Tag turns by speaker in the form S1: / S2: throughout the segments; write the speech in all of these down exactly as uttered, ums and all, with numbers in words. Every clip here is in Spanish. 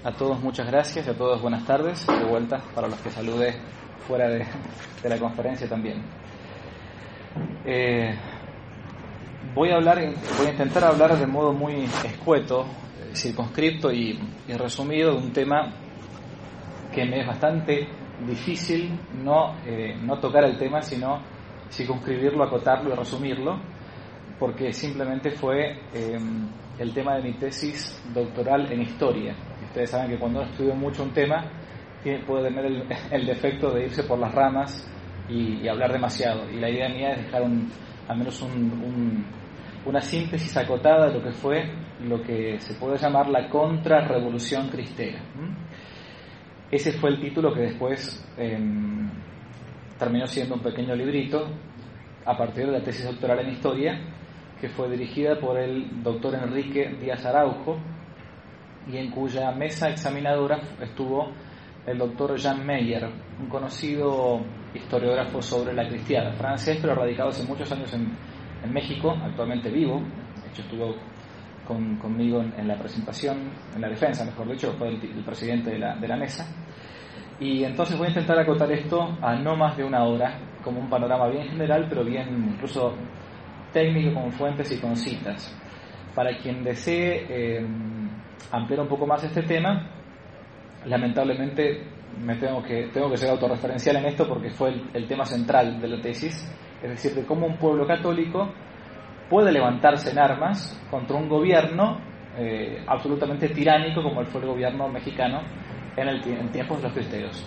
S1: A todos muchas gracias y a todos buenas tardes, de vuelta para los que salude fuera de, de la conferencia también. Eh, voy a hablar, voy a intentar hablar de modo muy escueto, circunscripto y, y resumido de un tema que me es bastante difícil no, eh, no tocar el tema, sino circunscribirlo, acotarlo y resumirlo, porque simplemente fue eh, el tema de mi tesis doctoral en historia. Ustedes saben que cuando uno estudia mucho un tema tiene, puede tener el, el defecto de irse por las ramas y, y hablar demasiado, y la idea mía es dejar un, al menos un, un, una síntesis acotada de lo que fue lo que se puede llamar la contrarrevolución cristera. ¿Mm? Ese fue el título que después eh, terminó siendo un pequeño librito a partir de la tesis doctoral en historia, que fue dirigida por el doctor Enrique Díaz Araujo y en cuya mesa examinadora estuvo el doctor Jean Meyer, un conocido historiógrafo sobre la cristiada, francés, pero radicado hace muchos años en, en México, actualmente vivo. De hecho estuvo con, conmigo en, en la presentación, en la defensa, mejor dicho, fue el, el presidente de la, de la mesa. Y entonces voy a intentar acotar esto a no más de una hora, como un panorama bien general, pero bien incluso técnico, con fuentes y con citas. Para quien desee eh, ampliar un poco más este tema, lamentablemente me tengo que tengo que ser autorreferencial en esto porque fue el, el tema central de la tesis, es decir, de cómo un pueblo católico puede levantarse en armas contra un gobierno eh, absolutamente tiránico como fue el gobierno mexicano en, el, en tiempos de los cristeros.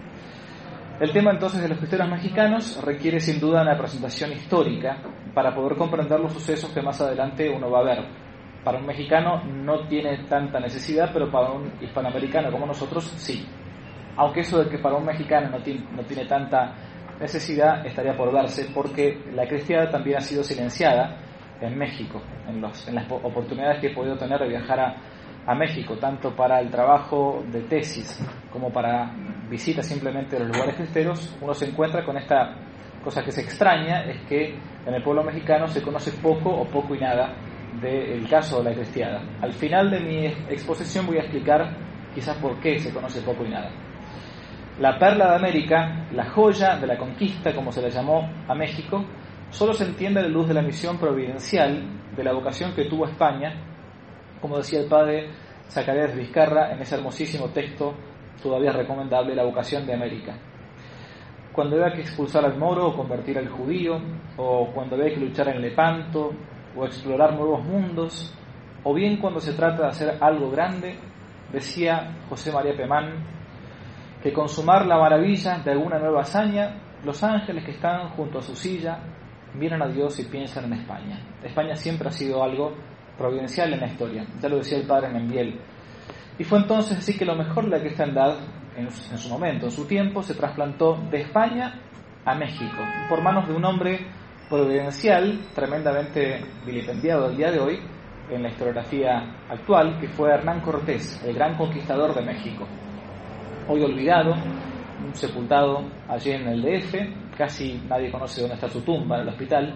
S1: El tema entonces de los cristeros mexicanos requiere sin duda una presentación histórica para poder comprender los sucesos que más adelante uno va a ver. Para un mexicano no tiene tanta necesidad, pero para un hispanoamericano como nosotros sí. Aunque eso de que para un mexicano no tiene, no tiene tanta necesidad estaría por verse, porque la cristiada también ha sido silenciada en México, en, los, en las oportunidades que he podido tener de viajar a, a México, tanto para el trabajo de tesis como para visitas simplemente de los lugares cristeros. Uno se encuentra con esta cosa que se extraña, es que en el pueblo mexicano se conoce poco o poco y nada del caso de la cristiada. Al final de mi exposición voy a explicar quizás por qué se conoce poco y nada. La perla de América, la joya de la conquista, como se le llamó a México, solo se entiende a la luz de la misión providencial, de la vocación que tuvo España, como decía el padre Zacarías de Vizcarra en ese hermosísimo texto todavía recomendable, La vocación de América. Cuando había que expulsar al moro o convertir al judío, o cuando había que luchar en Lepanto o explorar nuevos mundos, o bien cuando se trata de hacer algo grande, decía José María Pemán, que consumar la maravilla de alguna nueva hazaña, los ángeles que están junto a su silla miran a Dios y piensan en España. España siempre ha sido algo providencial en la historia, ya lo decía el padre Membiel. Y fue entonces así que lo mejor de la cristiandad, en, en su momento, en su tiempo, se trasplantó de España a México, por manos de un hombre providencial, tremendamente vilipendiado al día de hoy en la historiografía actual, que fue Hernán Cortés, el gran conquistador de México. Hoy olvidado, sepultado allí en el D F, casi nadie conoce dónde está su tumba, en el hospital.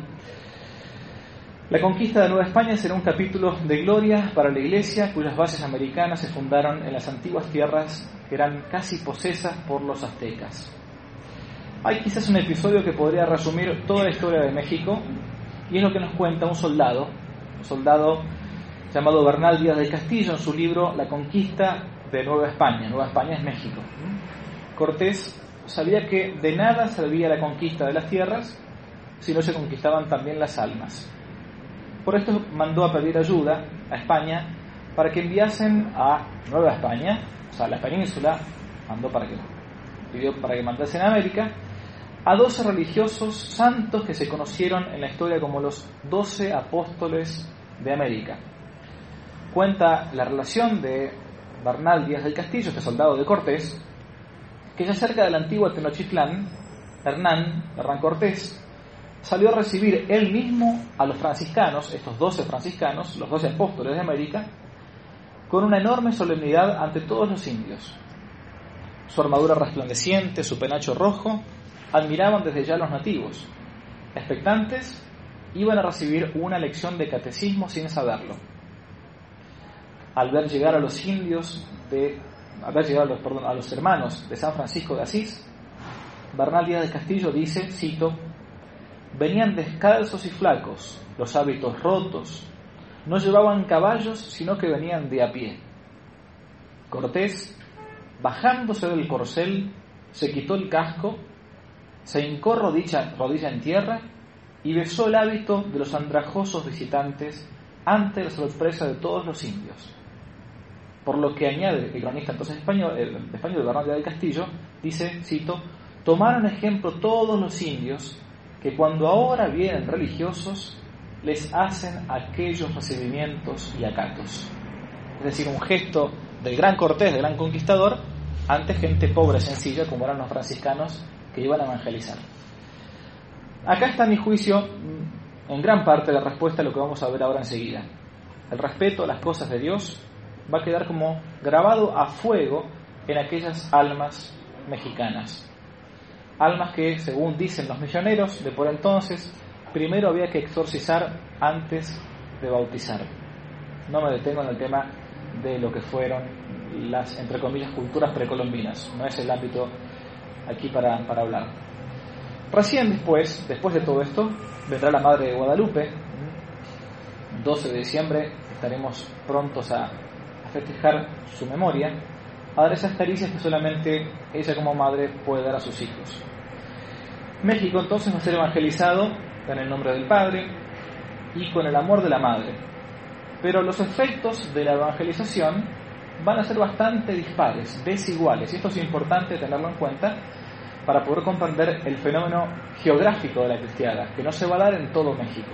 S1: La conquista de Nueva España será un capítulo de gloria para la Iglesia, cuyas bases americanas se fundaron en las antiguas tierras que eran casi posesas por los aztecas. Hay quizás un episodio que podría resumir toda la historia de México, y es lo que nos cuenta un soldado, un soldado llamado Bernal Díaz del Castillo, en su libro La conquista de Nueva España. Nueva España es México. Cortés sabía que de nada servía la conquista de las tierras si no se conquistaban también las almas. Por esto mandó a pedir ayuda a España para que enviasen a Nueva España, o sea, la península, mandó para que pidió para que mandasen a América, a doce religiosos santos que se conocieron en la historia como los doce apóstoles de América. Cuenta la relación de Bernal Díaz del Castillo, este soldado de Cortés, que ya cerca de la antigua Tenochtitlán, Hernán, Hernán Cortés, salió a recibir él mismo a los franciscanos, estos doce franciscanos, los doce apóstoles de América, con una enorme solemnidad ante todos los indios. Su armadura resplandeciente, su penacho rojo, admiraban desde ya los nativos. Expectantes, iban a recibir una lección de catecismo sin saberlo. Al ver llegar a los indios de haber llegado a los, perdón, a los hermanos de San Francisco de Asís, Bernal Díaz del Castillo dice, cito, venían descalzos y flacos, los hábitos rotos, no llevaban caballos, sino que venían de a pie. Cortés, bajándose del corcel, se quitó el casco, se hincó rodilla, rodilla en tierra y besó el hábito de los andrajosos visitantes ante la sorpresa de todos los indios. Por lo que añade el cronista entonces español, el español de Bernal Díaz del Castillo, dice, cito, tomaron ejemplo todos los indios que cuando ahora vienen religiosos les hacen aquellos recibimientos y acatos. Es decir, un gesto del gran Cortés, del gran conquistador, ante gente pobre, sencilla, como eran los franciscanos que iban a evangelizar. Acá está, a mi juicio, en gran parte la respuesta a lo que vamos a ver ahora enseguida. El respeto a las cosas de Dios va a quedar como grabado a fuego en aquellas almas mexicanas. Almas que, según dicen los misioneros de por entonces, primero había que exorcizar antes de bautizar. No me detengo en el tema de lo que fueron las, entre comillas, culturas precolombinas. No es el ámbito aquí para, para hablar. Recién después, después de todo esto, vendrá la Madre de Guadalupe. doce de diciembre estaremos prontos a, a festejar su memoria, a dar esas caricias que solamente ella como madre puede dar a sus hijos. México entonces va a ser evangelizado en el nombre del Padre y con el amor de la Madre. Pero los efectos de la evangelización van a ser bastante dispares, desiguales, y esto es importante tenerlo en cuenta para poder comprender el fenómeno geográfico de la cristiada, que no se va a dar en todo México.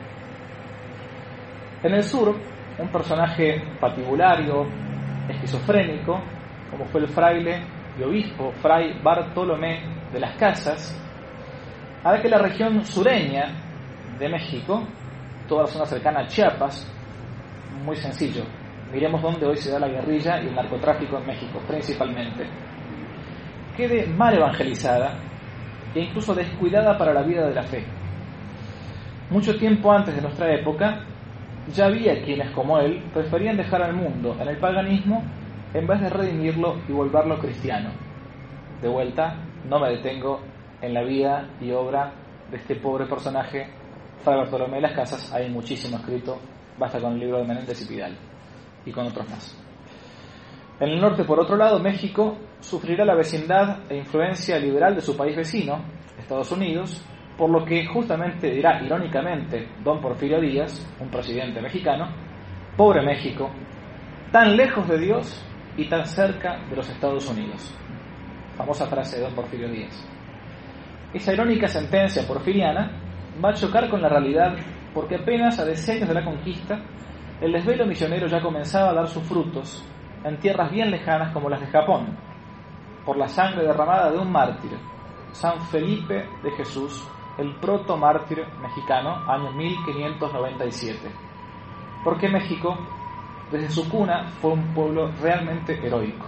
S1: En el sur, un personaje patibulario, esquizofrénico, como fue el fraile y obispo Fray Bartolomé de las Casas, hará que la región sureña de México, toda la zona cercana a Chiapas, muy sencillo, miremos dónde hoy se da la guerrilla y el narcotráfico en México, principalmente, quede mal evangelizada e incluso descuidada para la vida de la fe. Mucho tiempo antes de nuestra época, ya había quienes, como él, preferían dejar al mundo en el paganismo en vez de redimirlo y volverlo cristiano. De vuelta, no me detengo en la vida y obra de este pobre personaje, Fray Bartolomé de las Casas. Hay muchísimo escrito, basta con el libro de Menéndez y Pidal, y con otros más. En el norte, por otro lado, México sufrirá la vecindad e influencia liberal de su país vecino, Estados Unidos, por lo que justamente dirá irónicamente don Porfirio Díaz, un presidente mexicano, pobre México, tan lejos de Dios y tan cerca de los Estados Unidos. Famosa frase de don Porfirio Díaz. Esa irónica sentencia porfiriana va a chocar con la realidad porque apenas a decenios de la conquista, el desvelo misionero ya comenzaba a dar sus frutos en tierras bien lejanas como las de Japón, por la sangre derramada de un mártir, San Felipe de Jesús, el proto-mártir mexicano, año mil quinientos noventa y siete. Porque México, desde su cuna, fue un pueblo realmente heroico.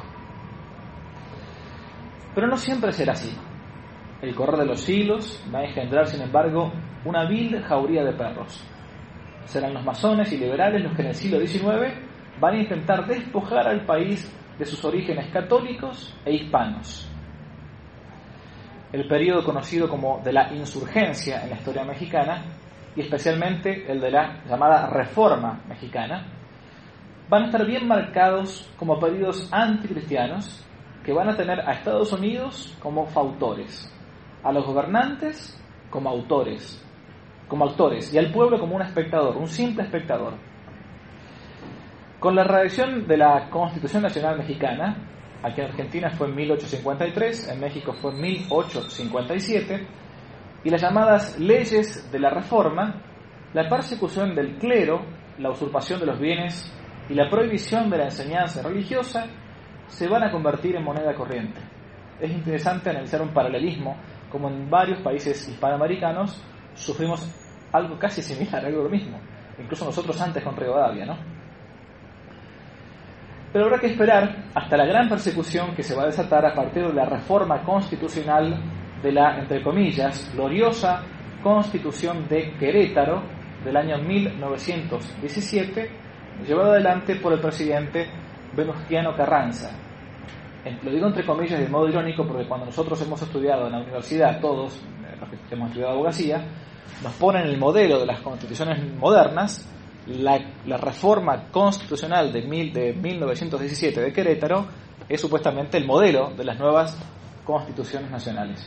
S1: Pero no siempre será así. El correr de los siglos va a engendrar, sin embargo, una vil jauría de perros. Serán los masones y liberales los que en el siglo diecinueve van a intentar despojar al país de sus orígenes católicos e hispanos. El periodo conocido como de la insurgencia en la historia mexicana, y especialmente el de la llamada Reforma Mexicana, van a estar bien marcados como periodos anticristianos que van a tener a Estados Unidos como fautores, a los gobernantes como autores, como actores, y al pueblo como un espectador, un simple espectador. Con la redacción de la Constitución Nacional Mexicana, aquí en Argentina fue en mil ochocientos cincuenta y tres, en México fue en mil ochocientos cincuenta y siete, y las llamadas leyes de la Reforma, la persecución del clero, la usurpación de los bienes y la prohibición de la enseñanza religiosa se van a convertir en moneda corriente. Es interesante analizar un paralelismo, como en varios países hispanoamericanos sufrimos algo casi similar, algo lo mismo, incluso nosotros antes con Rivadavia, ¿no? Pero habrá que esperar hasta la gran persecución que se va a desatar a partir de la reforma constitucional de la, entre comillas, gloriosa Constitución de Querétaro del año mil novecientos diecisiete, llevada adelante por el presidente Venustiano Carranza, lo digo entre comillas de modo irónico porque cuando nosotros hemos estudiado en la universidad, todos los que hemos estudiado abogacía, nos ponen el modelo de las constituciones modernas, la, la reforma constitucional de, mil, de mil novecientos diecisiete de Querétaro es supuestamente el modelo de las nuevas constituciones nacionales.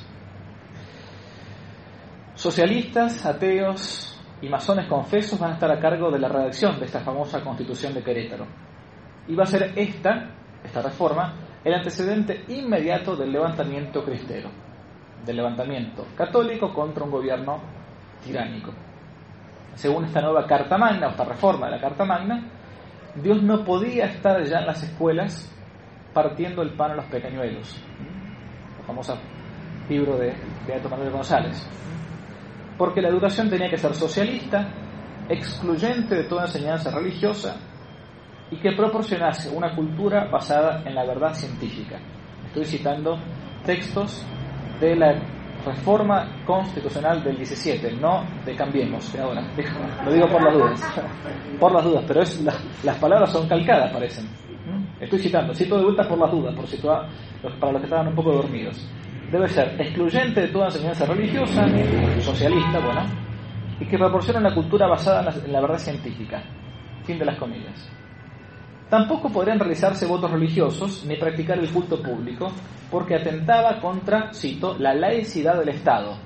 S1: Socialistas, ateos y masones confesos van a estar a cargo de la redacción de esta famosa Constitución de Querétaro. Y va a ser esta, esta reforma, el antecedente inmediato del levantamiento cristero, del levantamiento católico contra un gobierno tiránico. Según esta nueva Carta Magna, o esta reforma de la Carta Magna, Dios no podía estar ya en las escuelas partiendo el pan a los pequeñuelos. La famosa libro de Beato Manuel González. Porque la educación tenía que ser socialista, excluyente de toda enseñanza religiosa y que proporcionase una cultura basada en la verdad científica. Estoy citando textos de la Reforma Constitucional del diecisiete, no de Cambiemos, de ahora. Lo digo por las dudas. Por las dudas, pero es la, las palabras son calcadas, parecen. Estoy citando, cito de vuelta por las dudas, por situar, para los que estaban un poco dormidos. Debe ser excluyente de toda enseñanza religiosa, socialista, bueno, y que proporciona una cultura basada en la, en la verdad científica. Fin de las comillas. Tampoco podrían realizarse votos religiosos ni practicar el culto público, porque atentaba contra, cito, la laicidad del Estado.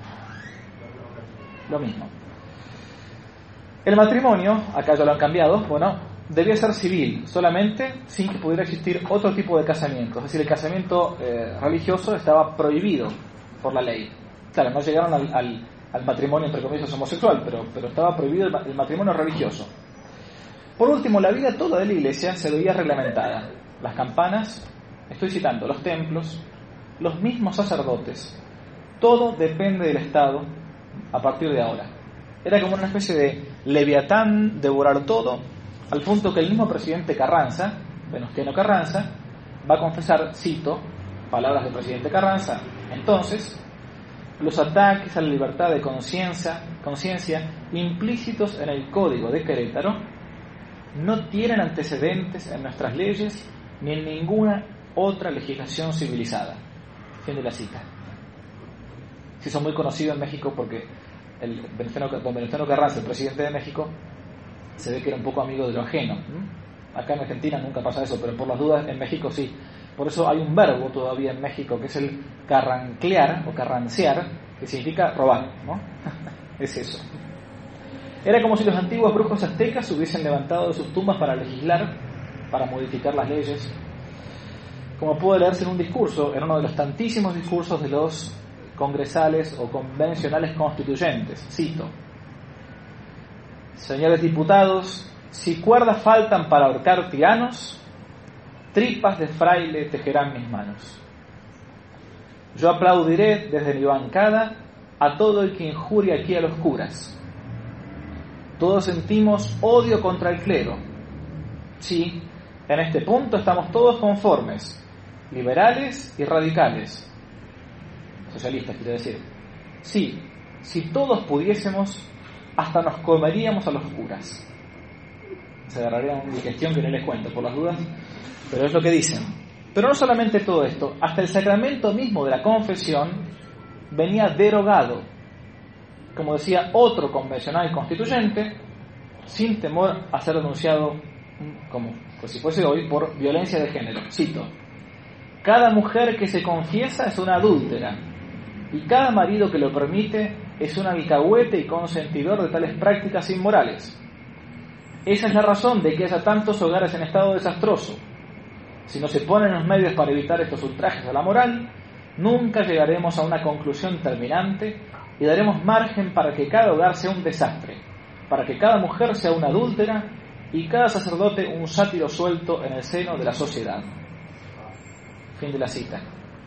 S1: Lo mismo. El matrimonio, acá ya lo han cambiado, bueno, debía ser civil, solamente sin que pudiera existir otro tipo de casamiento. Es decir, el casamiento eh, religioso estaba prohibido por la ley. Claro, no llegaron al, al, al matrimonio, entre comillas, homosexual, pero, pero estaba prohibido el, el matrimonio religioso. Por último, la vida toda de la iglesia se veía reglamentada. Las campanas, estoy citando, los templos, los mismos sacerdotes. Todo depende del Estado a partir de ahora. Era como una especie de Leviatán, devorar todo, al punto que el mismo presidente Carranza, Venustiano Carranza, va a confesar, cito, palabras del presidente Carranza, entonces, los ataques a la libertad de conciencia, conciencia implícitos en el Código de Querétaro no tienen antecedentes en nuestras leyes ni en ninguna otra legislación civilizada. Fin de la cita. Sí, son muy conocidos en México porque el Venustiano, don Venustiano Carranza, el presidente de México, se ve que era un poco amigo de lo ajeno. Acá en Argentina nunca pasa eso, pero por las dudas en México sí. Por eso hay un verbo todavía en México que es el carranclear o carrancear, que significa robar, ¿no? Es eso. Era como si los antiguos brujos aztecas se hubiesen levantado de sus tumbas para legislar, para modificar las leyes. Como puede leerse en un discurso, en uno de los tantísimos discursos de los congresales o convencionales constituyentes. Cito: señores diputados, si cuerdas faltan para ahorcar tiranos, tripas de fraile tejerán mis manos. Yo aplaudiré desde mi bancada a todo el que injuria aquí a los curas. Todos sentimos odio contra el clero. Sí, en este punto estamos todos conformes, liberales y radicales. Socialistas, quiero decir. Sí, si todos pudiésemos, hasta nos comeríamos a los curas. Se agarraría una digestión que no les cuento por las dudas, pero es lo que dicen. Pero no solamente todo esto, hasta el sacramento mismo de la confesión venía derogado, como decía otro convencional constituyente, sin temor a ser denunciado, como pues si fuese hoy, por violencia de género. Cito: cada mujer que se confiesa es una adúltera, y cada marido que lo permite es un alcahuete y consentidor de tales prácticas inmorales. Esa es la razón de que haya tantos hogares en estado desastroso. Si no se ponen los medios para evitar estos ultrajes a la moral, nunca llegaremos a una conclusión terminante y daremos margen para que cada hogar sea un desastre, para que cada mujer sea una adúltera y cada sacerdote un sátiro suelto en el seno de la sociedad. Fin de la cita.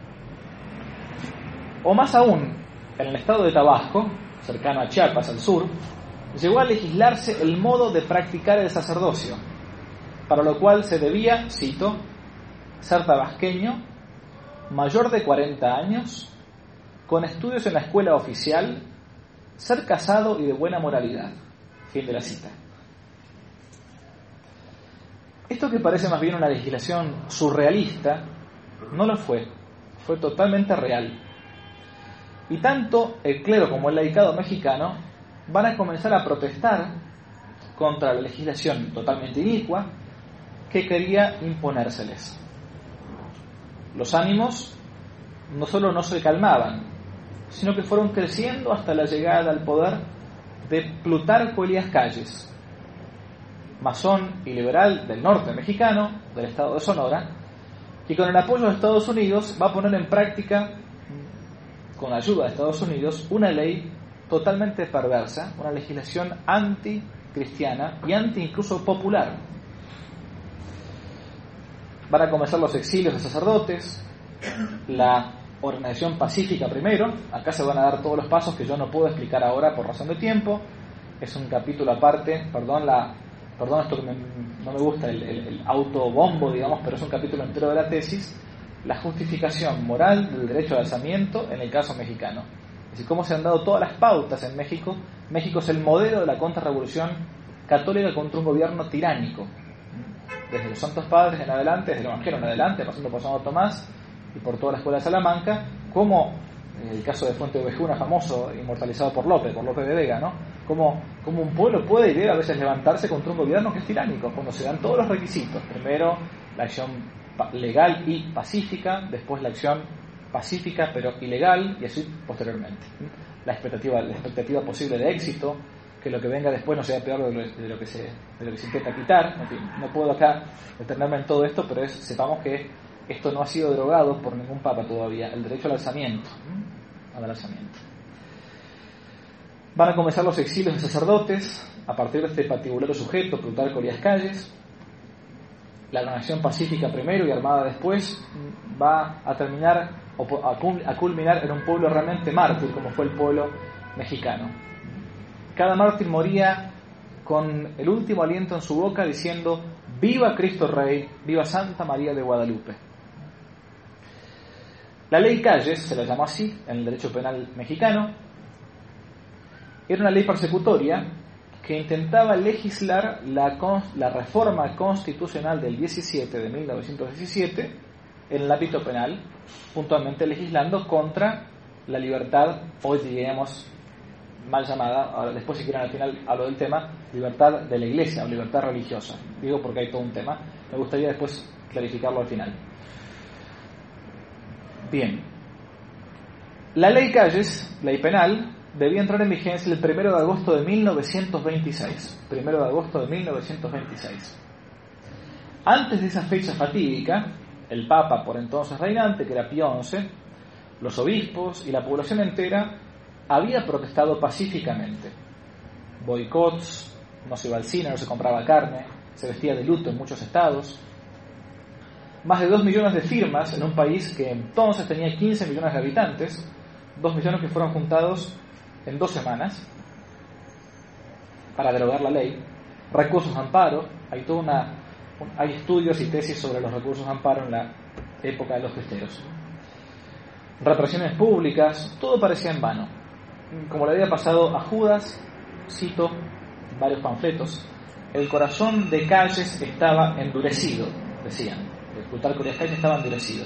S1: O más aún, en el estado de Tabasco, cercano a Chiapas, al sur, llegó a legislarse el modo de practicar el sacerdocio, para lo cual se debía, cito, ser tabasqueño, mayor de cuarenta años, con estudios en la escuela oficial, ser casado y de buena moralidad. Fin de la cita. Esto que parece más bien una legislación surrealista, No lo fue, fue totalmente real. Y tanto el clero como el laicado mexicano van a comenzar a protestar contra la legislación totalmente inicua que quería imponérseles. Los ánimos no solo no se calmaban, sino que fueron creciendo hasta la llegada al poder de Plutarco Elías Calles, masón y liberal del norte mexicano, del estado de Sonora, que con el apoyo de Estados Unidos va a poner en práctica, con la ayuda de Estados Unidos, una ley totalmente perversa, una legislación anticristiana y anti incluso popular. Van a comenzar los exilios de sacerdotes, la organización pacífica primero. Acá se van a dar todos los pasos que yo no puedo explicar ahora por razón de tiempo. Es un capítulo aparte, perdón la perdón esto que me, no me gusta, el, el, el autobombo, digamos, pero es un capítulo entero de la tesis, la justificación moral del derecho de alzamiento en el caso mexicano. Es decir, cómo se han dado todas las pautas en México. México es el modelo de la contrarrevolución católica contra un gobierno tiránico. Desde los Santos Padres en adelante, desde el Evangelio en adelante, pasando por Santo Tomás y por toda la escuela de Salamanca, como en el caso de Fuente de Ovejuna, famoso, inmortalizado por López, por López de Vega, ¿no? Como, como un pueblo puede y debe a veces levantarse contra un gobierno que es tiránico, cuando se dan todos los requisitos. Primero, la acción legal y pacífica, después la acción pacífica pero ilegal, y así posteriormente. La expectativa, la expectativa posible de éxito, que lo que venga después no sea peor de lo, de lo que se de lo que se intenta quitar. En fin, no puedo acá detenerme en todo esto, pero es, sepamos que esto no ha sido derogado por ningún papa todavía, el derecho al alzamiento, al alzamiento. Van a comenzar los exilios de sacerdotes a partir de este patibulario sujeto, Plutarco Elías Calles. La organización pacífica primero y armada después va a terminar a culminar en un pueblo realmente mártir, como fue el pueblo mexicano. Cada mártir moría con el último aliento en su boca diciendo: ¡Viva Cristo Rey! ¡Viva Santa María de Guadalupe! La ley Calles, se la llamó así en el derecho penal mexicano, era una ley persecutoria que intentaba legislar la, la reforma constitucional del diecisiete de mil novecientos diecisiete en el ámbito penal, puntualmente legislando contra la libertad, hoy diríamos mal llamada, ahora después si quieren al final hablo del tema, libertad de la iglesia o libertad religiosa. Digo porque hay todo un tema, me gustaría después clarificarlo al final. Bien, la ley Calles, ley penal, debía entrar en vigencia el primero de agosto de mil novecientos veintiséis. primero de agosto de mil novecientos veintiséis. Antes de esa fecha fatídica, el Papa por entonces reinante, que era Pío once, los obispos y la población entera había protestado pacíficamente. Boicots, no se iba al cine, no se compraba carne, se vestía de luto en muchos estados. Más de dos millones de firmas en un país que entonces tenía quince millones de habitantes, dos millones que fueron juntados en dos semanas para derogar la ley. Recursos de amparo, hay toda una, hay estudios y tesis sobre los recursos de amparo en la época de los cristeros. Represiones públicas, todo parecía en vano. Como le había pasado a Judas, cito varios panfletos, el corazón de Calles estaba endurecido, decían. El Plutarco Elías Calles estaba endurecido.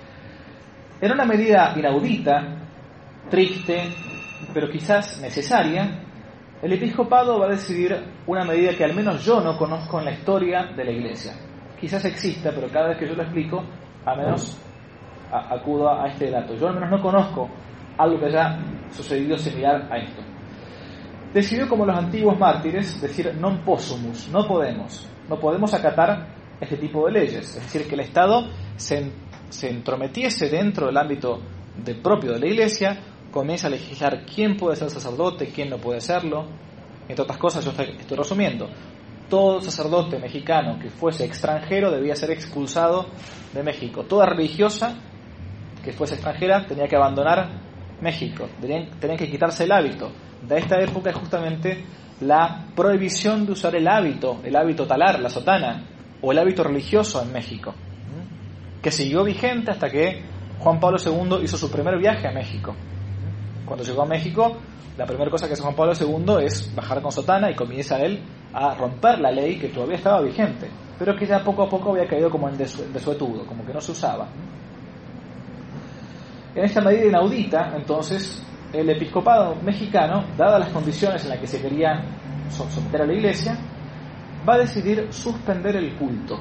S1: Era una medida inaudita, triste, pero quizás necesaria. El episcopado va a decidir una medida que al menos yo no conozco en la historia de la Iglesia. Quizás exista, pero cada vez que yo lo explico, al menos a, acudo a este dato. Yo al menos no conozco algo que haya sucedido similar a esto. Decidió, como los antiguos mártires, decir non possumus, no podemos, no podemos acatar este tipo de leyes. Es decir, que el Estado se, se entrometiese dentro del ámbito de, propio de la Iglesia, comienza a legislar quién puede ser sacerdote, quién no puede serlo. Entre otras cosas, yo estoy, estoy resumiendo. Todo sacerdote mexicano que fuese extranjero debía ser expulsado de México. Toda religiosa que fuese extranjera tenía que abandonar México. Tenían, tenían que quitarse el hábito. De esta época es justamente la prohibición de usar el hábito, el hábito talar, la sotana, o el hábito religioso en México, que siguió vigente hasta que Juan Pablo segundo hizo su primer viaje a México. Cuando llegó a México, la primera cosa que hace Juan Pablo segundo es bajar con sotana y comienza él a romper la ley que todavía estaba vigente, pero que ya poco a poco había caído como en desuetudo, como que no se usaba. En esta medida inaudita, entonces, el episcopado mexicano, dadas las condiciones en las que se quería someter a la Iglesia, va a decidir suspender el culto.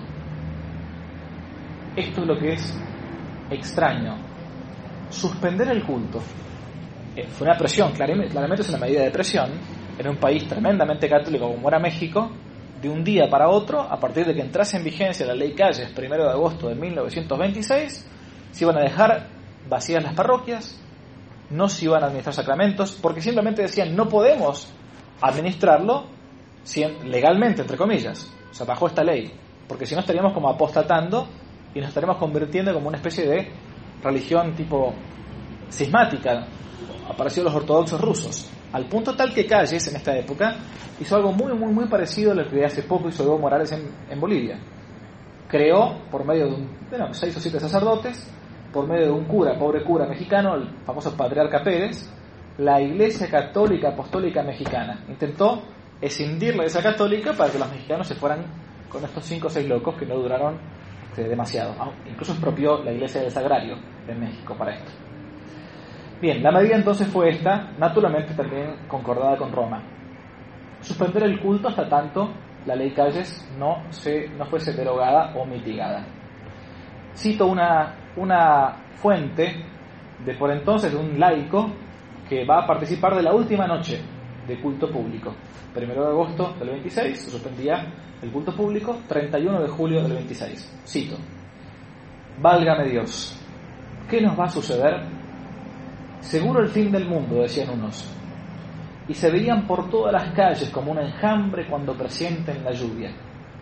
S1: Esto es lo que es extraño. Suspender el culto. Eh, fue una presión, claramente, claramente es una medida de presión, en un país tremendamente católico como era México, de un día para otro, a partir de que entrase en vigencia la ley Calles, primero de agosto de mil novecientos veintiséis, se iban a dejar vacías las parroquias, no se iban a administrar sacramentos, porque simplemente decían, no podemos administrarlo legalmente, entre comillas, o sea, bajo esta ley, porque si no estaríamos como apostatando y nos estaríamos convirtiendo como una especie de religión tipo cismática, aparecido los ortodoxos rusos, al punto tal que Calles en esta época hizo algo muy muy muy parecido a lo que hace poco hizo Evo Morales en, en Bolivia. Creó, por medio de un, bueno, seis o siete sacerdotes, por medio de un cura, pobre cura mexicano, el famoso patriarca Pérez, la Iglesia Católica Apostólica Mexicana. Intentó escindir la Iglesia Católica para que los mexicanos se fueran con estos cinco o seis locos que no duraron este, demasiado. Incluso expropió la Iglesia del Sagrario en México para esto. Bien, la medida entonces fue esta, naturalmente también concordada con Roma. Suspender el culto hasta tanto la ley Calles no, se, no fuese derogada o mitigada. Cito una, una fuente de por entonces de un laico que va a participar de la última noche de culto público. Primero de agosto del veintiséis se suspendía el culto público, treinta y uno de julio del veintiséis. Cito: válgame Dios, ¿qué nos va a suceder? Seguro el fin del mundo, decían unos, y se veían por todas las calles como un enjambre cuando presienten la lluvia.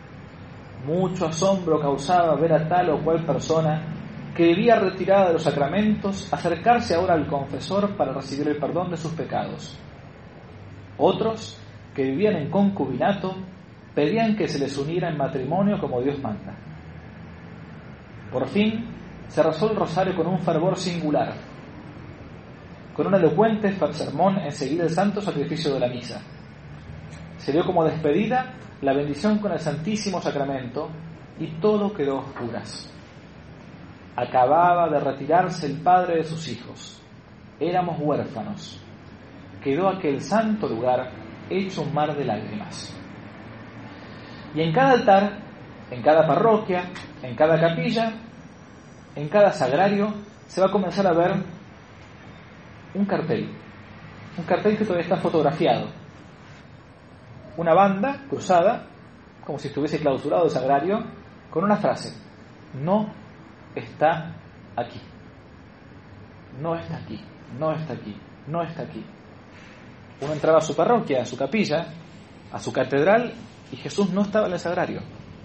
S1: Mucho asombro causaba ver a tal o cual persona que vivía retirada de los sacramentos acercarse ahora al confesor para recibir el perdón de sus pecados. Otros, que vivían en concubinato, pedían que se les uniera en matrimonio como Dios manda. Por fin, se rezó el rosario con un fervor singular, con un elocuente sermón enseguida el santo sacrificio de la misa. Se dio como despedida la bendición con el Santísimo Sacramento y todo quedó a oscuras. Acababa de retirarse el padre de sus hijos. Éramos huérfanos. Quedó aquel santo lugar hecho un mar de lágrimas. Y en cada altar, en cada parroquia, en cada capilla, en cada sagrario, se va a comenzar a ver un cartel, un cartel que todavía está fotografiado, una banda cruzada, como si estuviese clausurado el sagrario, con una frase: no está aquí, no está aquí, no está aquí, no está aquí. Uno entraba a su parroquia, a su capilla, a su catedral, y Jesús no estaba en el sagrario.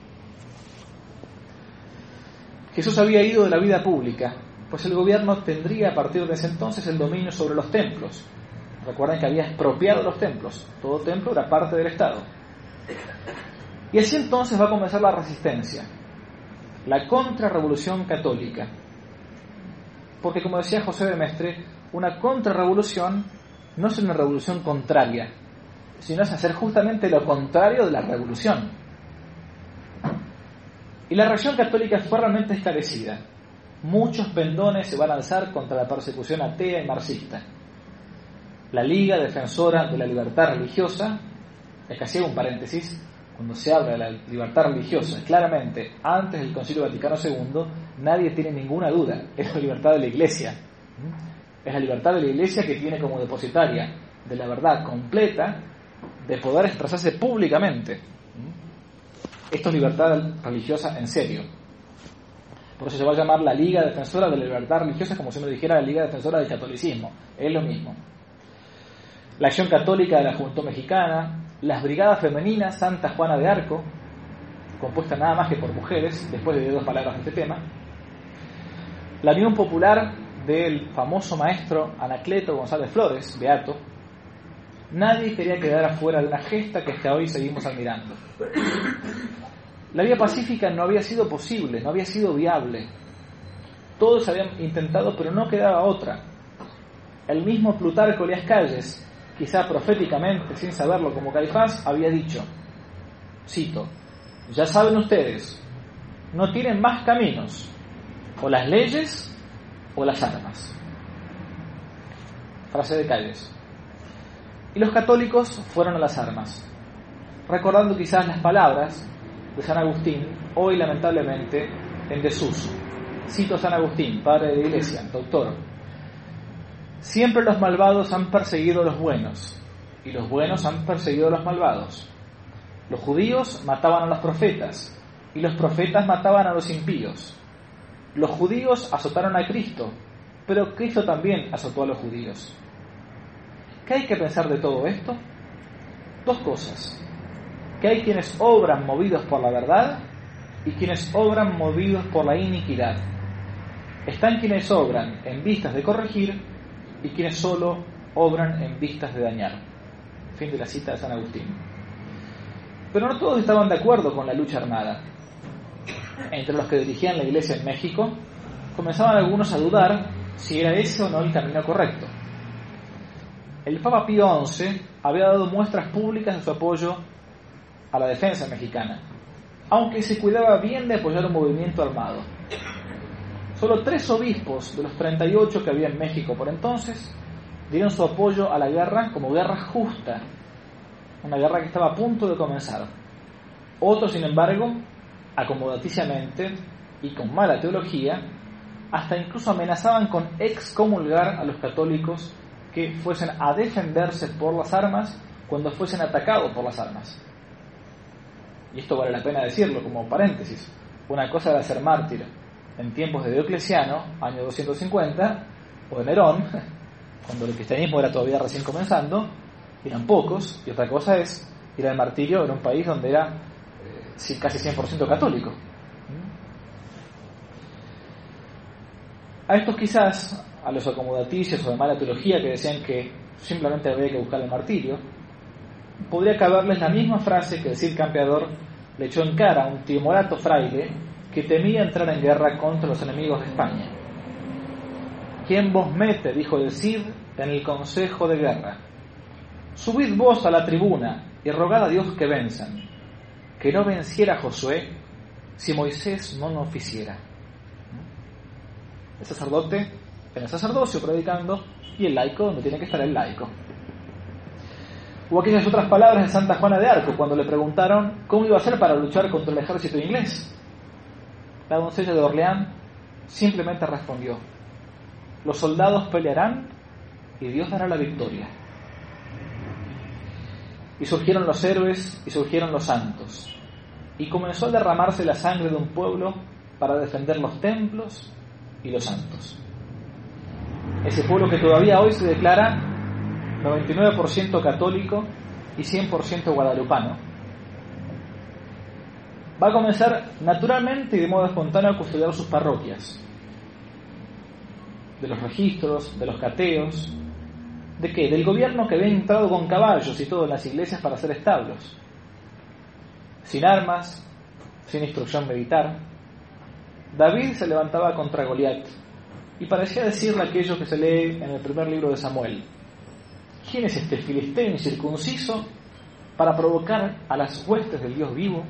S1: Jesús había ido de la vida pública, pues el gobierno tendría a partir de ese entonces el dominio sobre los templos. Recuerden que había expropiado los templos, todo templo era parte del Estado. Y así entonces va a comenzar la resistencia, la contrarrevolución católica. Porque como decía José de Mestre, una contrarrevolución no es una revolución contraria, sino es hacer justamente lo contrario de la revolución. Y la reacción católica fue realmente esclarecida. Muchos pendones se van a alzar contra la persecución atea y marxista. La Liga Defensora de la Libertad Religiosa, es que hacía un paréntesis, cuando se habla de la libertad religiosa, claramente, antes del Concilio Vaticano segundo, nadie tiene ninguna duda, es la libertad de la Iglesia. Es la libertad de la Iglesia que tiene como depositaria de la verdad completa de poder expresarse públicamente. Esto es libertad religiosa en serio. Por eso se va a llamar la Liga Defensora de la Libertad Religiosa, como si uno dijera la Liga Defensora del Catolicismo. Es lo mismo. La Acción Católica de la Juventud Mexicana, las Brigadas Femeninas Santa Juana de Arco, compuesta nada más que por mujeres, después de dos palabras de este tema, la Unión Popular del famoso maestro Anacleto González Flores, beato. Nadie quería quedar afuera de una gesta que hasta hoy seguimos admirando. La vía pacífica no había sido posible, no había sido viable. Todos habían intentado, pero no quedaba otra. El mismo Plutarco Elías Calles, quizá proféticamente, sin saberlo como Caifás, había dicho, cito: ya saben ustedes, no tienen más caminos, o las leyes o las armas. frase de Calles. Y los católicos fueron a las armas, recordando quizás las palabras de San Agustín, hoy lamentablemente en desuso. Cito a San Agustín, padre de la Iglesia, doctor: siempre los malvados han perseguido a los buenos, y los buenos han perseguido a los malvados. Los judíos mataban a los profetas, y los profetas mataban a los impíos. Los judíos azotaron a Cristo, pero Cristo también azotó a los judíos. ¿Qué hay que pensar de todo esto? Dos cosas: que hay quienes obran movidos por la verdad y quienes obran movidos por la iniquidad. Están quienes obran en vistas de corregir y quienes solo obran en vistas de dañar. Fin de la cita de San Agustín. Pero no todos estaban de acuerdo con la lucha armada. Entre los que dirigían la iglesia en México, comenzaban algunos a dudar si era ese o no el camino correcto. El Papa Pío once había dado muestras públicas de su apoyo a la defensa mexicana, aunque se cuidaba bien de apoyar un movimiento armado. Solo tres obispos de los treinta y ocho que había en México por entonces dieron su apoyo a la guerra como guerra justa, una guerra que estaba a punto de comenzar. Otros, sin embargo, acomodaticiamente y con mala teología, hasta incluso amenazaban con excomulgar a los católicos que fuesen a defenderse por las armas cuando fuesen atacados por las armas. Y esto vale la pena decirlo como paréntesis. Una cosa era ser mártir en tiempos de Diocleciano, año doscientos cincuenta, o de Nerón, cuando el cristianismo era todavía recién comenzando, eran pocos, y otra cosa es ir al martirio en un país donde era eh, casi cien por ciento católico. A estos quizás, a los acomodaticios o de mala teología que decían que simplemente había que buscar el martirio, podría caberles la misma frase que el Cid Campeador le echó en cara a un timorato fraile que temía entrar en guerra contra los enemigos de España. ¿Quién vos mete?, dijo el Cid, en el consejo de guerra. Subid vos a la tribuna y rogad a Dios que venzan, que no venciera Josué si Moisés no lo oficiera. El sacerdote en el sacerdocio predicando y el laico donde tiene que estar el laico. O aquellas otras palabras de Santa Juana de Arco cuando le preguntaron cómo iba a hacer para luchar contra el ejército inglés. La doncella de Orleán simplemente respondió: los soldados pelearán y Dios dará la victoria. Y surgieron los héroes y surgieron los santos, y comenzó a derramarse la sangre de un pueblo para defender los templos y los santos. Ese pueblo que todavía hoy se declara noventa y nueve por ciento católico y cien por ciento guadalupano, va a comenzar naturalmente y de modo espontáneo a custodiar sus parroquias, de los registros, de los cateos. ¿De qué? Del gobierno que había entrado con caballos y todo en las iglesias para hacer establos, sin armas, sin instrucción militar. David se levantaba contra Goliat y parecía decirle aquello que se lee en el primer libro de Samuel: ¿quién es este filisteo incircunciso para provocar a las huestes del Dios vivo?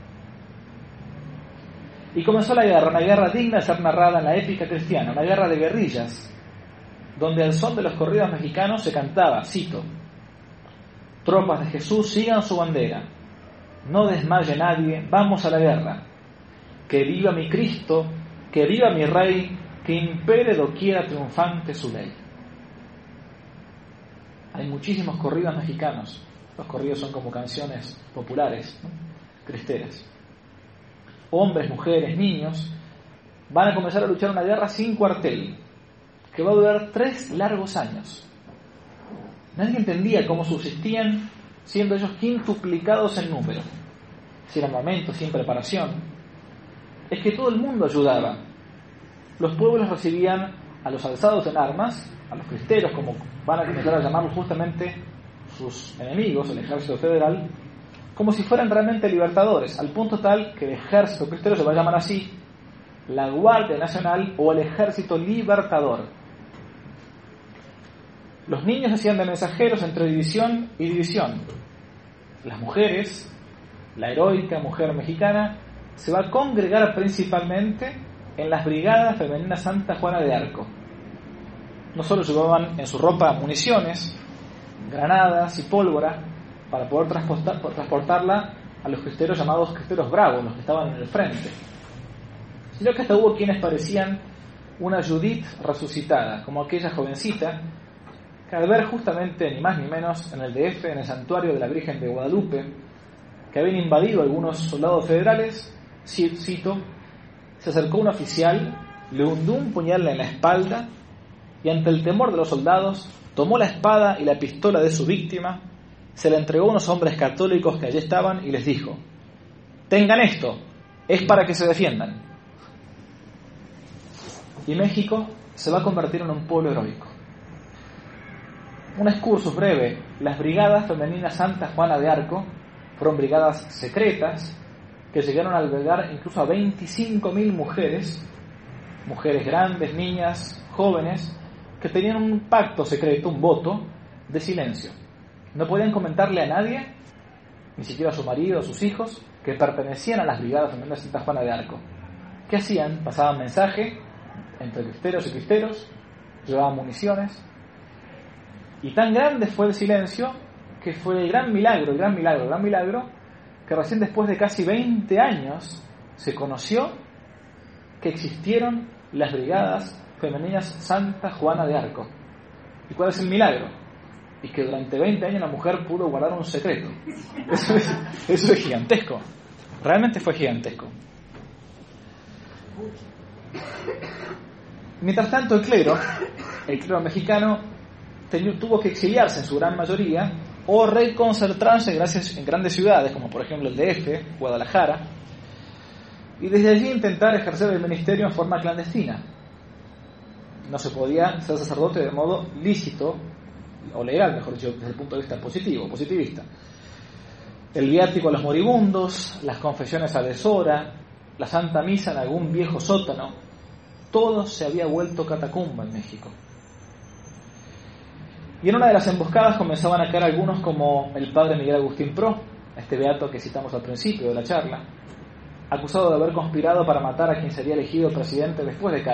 S1: Y comenzó la guerra, una guerra digna de ser narrada en la épica cristiana, una guerra de guerrillas, donde al son de los corridos mexicanos se cantaba, cito: tropas de Jesús, sigan su bandera, no desmaye nadie, vamos a la guerra, que viva mi Cristo, que viva mi Rey, que impere doquiera triunfante su ley. Hay muchísimos corridos mexicanos. Los corridos son como canciones populares, ¿no?, cristeras. Hombres, mujeres, niños van a comenzar a luchar una guerra sin cuartel, que va a durar tres largos años. Nadie entendía cómo subsistían, siendo ellos quintuplicados en número, sin armamento, sin preparación. Es que todo el mundo ayudaba. Los pueblos recibían a los alzados en armas, a los cristeros, como van a comenzar a llamarlos justamente sus enemigos, el ejército federal, como si fueran realmente libertadores, al punto tal que el ejército cristero se va a llamar así, la Guardia Nacional o el Ejército Libertador. Los niños hacían de mensajeros entre división y división. Las mujeres, la heroica mujer mexicana, se va a congregar principalmente en las brigadas femeninas Santa Juana de Arco. No solo llevaban en su ropa municiones, granadas y pólvora para poder transportar, transportarla a los cristeros llamados cristeros bravos, los que estaban en el frente, sino que hasta hubo quienes parecían una Judith resucitada, como aquella jovencita que al ver justamente ni más ni menos en el D F, en el santuario de la Virgen de Guadalupe, que habían invadido algunos soldados federales, cito, se acercó un oficial, le hundió un puñal en la espalda y ante el temor de los soldados tomó la espada y la pistola de su víctima, se la entregó a unos hombres católicos que allí estaban y les dijo: tengan esto, es para que se defiendan. Y México se va a convertir en un pueblo heroico. Un excursus breve: las brigadas femeninas Santa Juana de Arco fueron brigadas secretas que llegaron a albergar incluso a veinticinco mil mujeres, mujeres grandes, niñas, jóvenes, que tenían un pacto secreto, un voto de silencio. No podían comentarle a nadie, ni siquiera a su marido, a sus hijos, que pertenecían a las brigadas femeninas Santa Juana de Arco. ¿Qué hacían? Pasaban mensaje entre cristeros y cristeros, llevaban municiones, y tan grande fue el silencio que fue el gran milagro, el gran milagro, el gran milagro, que recién después de casi veinte años se conoció que existieron las brigadas femeninas Santa Juana de Arco. ¿Y cuál es el milagro? Y que durante veinte años la mujer pudo guardar un secreto. Eso es, eso es gigantesco. Realmente fue gigantesco. Mientras tanto, el clero, el clero mexicano, ten, tuvo que exiliarse en su gran mayoría o reconcentrarse gracias, en grandes ciudades, como por ejemplo el D F, Guadalajara, y desde allí intentar ejercer el ministerio en forma clandestina. No se podía ser sacerdote de modo lícito, o legal, mejor dicho, desde el punto de vista positivo, positivista. El viático a los moribundos, las confesiones a deshora, la Santa Misa en algún viejo sótano, todo se había vuelto catacumba en México. Y en una de las emboscadas comenzaban a caer algunos como el padre Miguel Agustín Pro, este beato que citamos al principio de la charla, acusado de haber conspirado para matar a quien sería elegido presidente después de